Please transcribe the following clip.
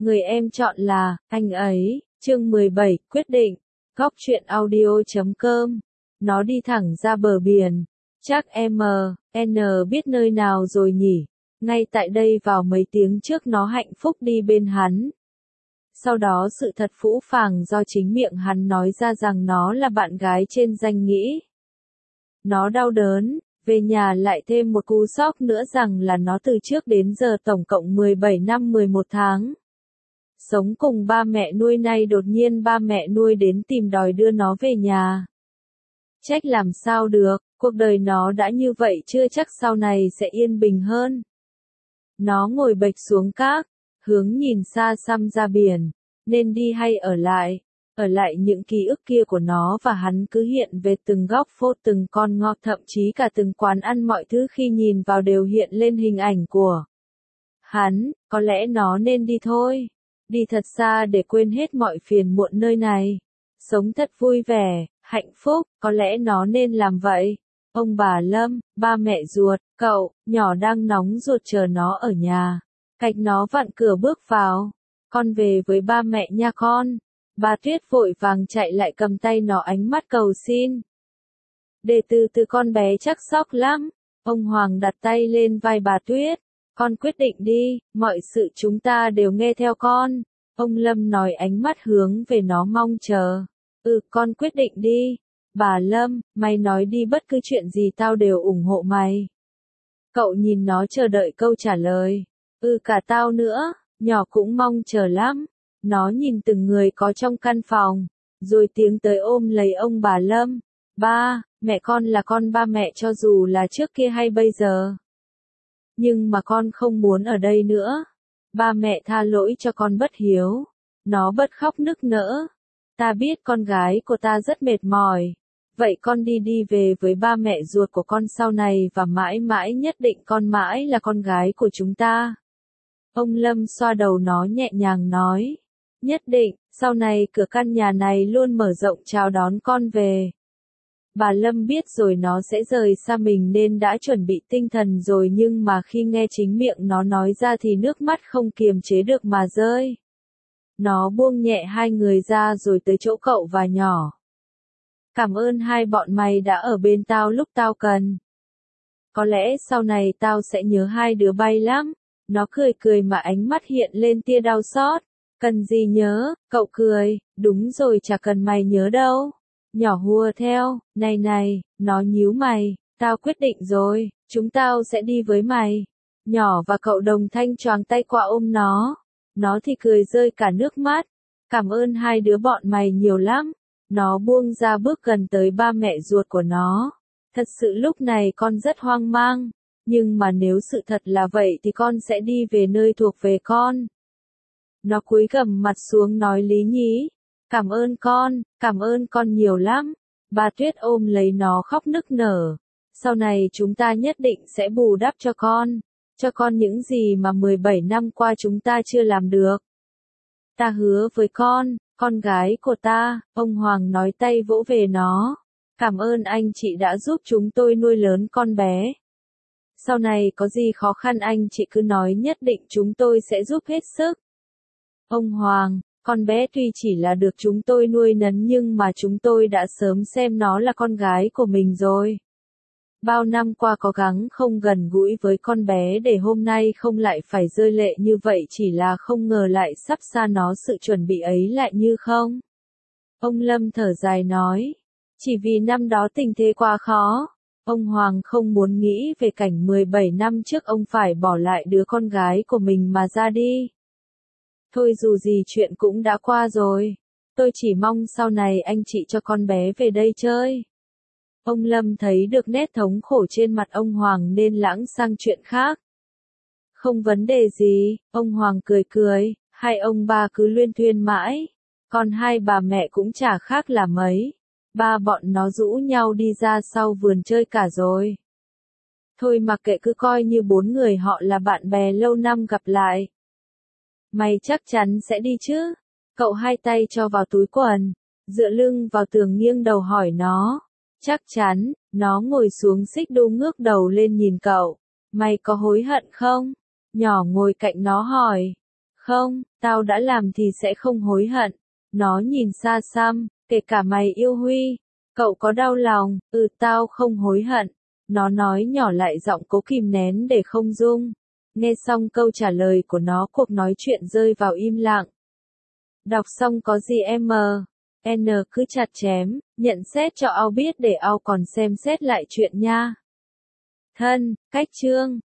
Người em chọn là, anh ấy, chương 17, quyết định. Góc truyện audio.com. Nó đi thẳng ra bờ biển. Chắc em N biết nơi nào rồi nhỉ? Ngay tại đây vào mấy tiếng trước nó hạnh phúc đi bên hắn. Sau đó sự thật phũ phàng do chính miệng hắn nói ra rằng nó là bạn gái trên danh nghĩa. Nó đau đớn, về nhà lại thêm một cú sốc nữa rằng là nó từ trước đến giờ tổng cộng 17 năm 11 tháng. Sống cùng ba mẹ nuôi, nay đột nhiên ba mẹ nuôi đến tìm đòi đưa nó về nhà. Trách làm sao được, cuộc đời nó đã như vậy chưa chắc sau này sẽ yên bình hơn. Nó ngồi bệt xuống cát, hướng nhìn xa xăm ra biển, nên đi hay ở lại. Ở lại những ký ức kia của nó và hắn cứ hiện về từng góc phố, từng con ngõ, thậm chí cả từng quán ăn, mọi thứ khi nhìn vào đều hiện lên hình ảnh của hắn. Có lẽ nó nên đi thôi. Đi thật xa để quên hết mọi phiền muộn nơi này. Sống thật vui vẻ, hạnh phúc, có lẽ nó nên làm vậy. Ông bà Lâm, ba mẹ ruột, cậu, nhỏ đang nóng ruột chờ nó ở nhà. Cạch nó vặn cửa bước vào. Con về với ba mẹ nha con. Bà Tuyết vội vàng chạy lại cầm tay nó, ánh mắt cầu xin. Để từ con bé chắc sốc lắm. Ông Hoàng đặt tay lên vai bà Tuyết. Con quyết định đi, mọi sự chúng ta đều nghe theo con. Ông Lâm nói, ánh mắt hướng về nó mong chờ. Con quyết định đi. Bà Lâm, mày nói đi, bất cứ chuyện gì tao đều ủng hộ mày. Cậu nhìn nó chờ đợi câu trả lời. Cả tao nữa, nhỏ cũng mong chờ lắm. Nó nhìn từng người có trong căn phòng, rồi tiến tới ôm lấy ông bà Lâm. Ba, mẹ con là con ba mẹ cho dù là trước kia hay bây giờ. Nhưng mà con không muốn ở đây nữa. Ba mẹ tha lỗi cho con bất hiếu. Nó bật khóc nức nở. Ta biết con gái của ta rất mệt mỏi. Vậy con đi về với ba mẹ ruột của con sau này và mãi mãi, nhất định con mãi là con gái của chúng ta. Ông Lâm xoa đầu nó nhẹ nhàng nói. Nhất định, sau này cửa căn nhà này luôn mở rộng chào đón con về. Bà Lâm biết rồi nó sẽ rời xa mình nên đã chuẩn bị tinh thần rồi, nhưng mà khi nghe chính miệng nó nói ra thì nước mắt không kiềm chế được mà rơi. Nó buông nhẹ hai người ra rồi tới chỗ cậu và nhỏ. Cảm ơn hai bọn mày đã ở bên tao lúc tao cần. Có lẽ sau này tao sẽ nhớ hai đứa bay lắm. Nó cười mà ánh mắt hiện lên tia đau xót. Cần gì nhớ, cậu cười, đúng rồi, chả cần mày nhớ đâu. Nhỏ hùa theo, này, nó nhíu mày, tao quyết định rồi, chúng tao sẽ đi với mày. Nhỏ và cậu đồng thanh choàng tay qua ôm nó. Nó thì cười rơi cả nước mắt. Cảm ơn hai đứa bọn mày nhiều lắm. Nó buông ra bước gần tới ba mẹ ruột của nó. Thật sự lúc này con rất hoang mang. Nhưng mà nếu sự thật là vậy thì con sẽ đi về nơi thuộc về con. Nó cúi gằm mặt xuống nói lý nhí. Cảm ơn con nhiều lắm. Bà Tuyết ôm lấy nó khóc nức nở. Sau này chúng ta nhất định sẽ bù đắp cho con những gì mà 17 năm qua chúng ta chưa làm được. Ta hứa với con gái của ta, ông Hoàng nói, tay vỗ về nó. Cảm ơn anh chị đã giúp chúng tôi nuôi lớn con bé. Sau này có gì khó khăn anh chị cứ nói, nhất định chúng tôi sẽ giúp hết sức. Ông Hoàng, con bé tuy chỉ là được chúng tôi nuôi nấng nhưng mà chúng tôi đã sớm xem nó là con gái của mình rồi. Bao năm qua cố gắng không gần gũi với con bé để hôm nay không lại phải rơi lệ như vậy, chỉ là không ngờ lại sắp xa nó, sự chuẩn bị ấy lại như không. Ông Lâm thở dài nói, chỉ vì năm đó tình thế quá khó. Ông Hoàng không muốn nghĩ về cảnh 17 năm trước ông phải bỏ lại đứa con gái của mình mà ra đi. Thôi dù gì chuyện cũng đã qua rồi. Tôi chỉ mong sau này anh chị cho con bé về đây chơi. Ông Lâm thấy được nét thống khổ trên mặt ông Hoàng nên lãng sang chuyện khác. Không vấn đề gì, ông Hoàng cười, hai ông bà cứ luyên thuyên mãi. Còn hai bà mẹ cũng chả khác là mấy. Ba bọn nó rũ nhau đi ra sau vườn chơi cả rồi. Thôi mặc kệ, cứ coi như bốn người họ là bạn bè lâu năm gặp lại. Mày chắc chắn sẽ đi chứ? Cậu hai tay cho vào túi quần, dựa lưng vào tường nghiêng đầu hỏi nó. Chắc chắn. Nó ngồi xuống xích đu ngước đầu lên nhìn cậu. Mày có hối hận không? Nhỏ ngồi cạnh nó hỏi. Không, tao đã làm thì sẽ không hối hận. Nó nhìn xa xăm, kể cả mày yêu Huy. Cậu có đau lòng, tao không hối hận. Nó nói nhỏ lại giọng cố kìm nén để không rung. Nghe xong câu trả lời của nó, cuộc nói chuyện rơi vào im lặng. Đọc xong có gì em N cứ chặt chém, nhận xét cho ao biết để ao còn xem xét lại chuyện nha. Thân, cách chương.